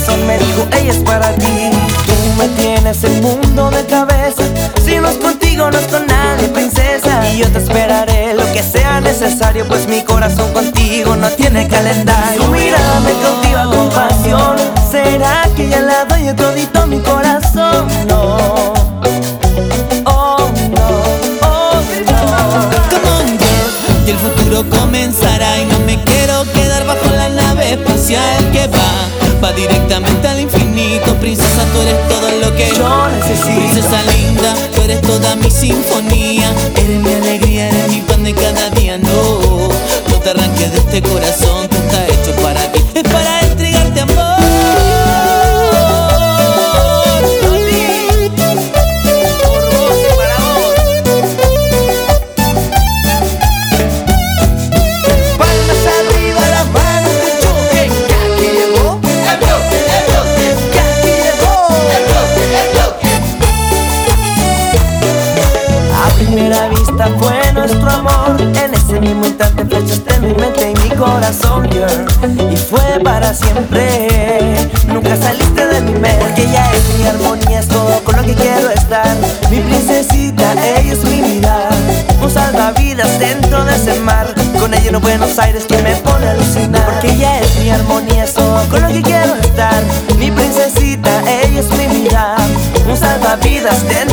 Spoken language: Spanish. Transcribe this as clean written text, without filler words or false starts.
corazón me dijo, ella es para ti. Tú me tienes el mundo de cabeza, si no es contigo no es con nadie, princesa. Y yo te esperaré lo que sea necesario, pues mi corazón contigo no tiene calendario. Tu mirada me cautiva con pasión, ¿será que ya le doy todito mi corazón? No. Oh no, oh no. Come on girl, y el futuro comenzará y no me quiero quedar bajo la nave espacial que va directamente al infinito. Princesa, tú eres todo lo que yo necesito. Princesa linda, tú eres toda mi sinfonía. Eres mi alegría, eres mi pan de cada día. No te arranques de este corazón, tú estás hecho para ti. Es para entregarte amor. Primera vista fue nuestro amor, en ese mismo instante flechaste mi mente y mi corazón, girl, y fue para siempre. Nunca saliste de mi mente, porque ella es mi armonía, es todo con lo que quiero estar. Mi princesita, ella es mi vida, un salvavidas dentro de ese mar. Con ella en Buenos Aires que me pone a alucinar, porque ella es mi armonía, es todo con lo que quiero estar. Mi princesita, ella es mi vida, un salvavidas dentro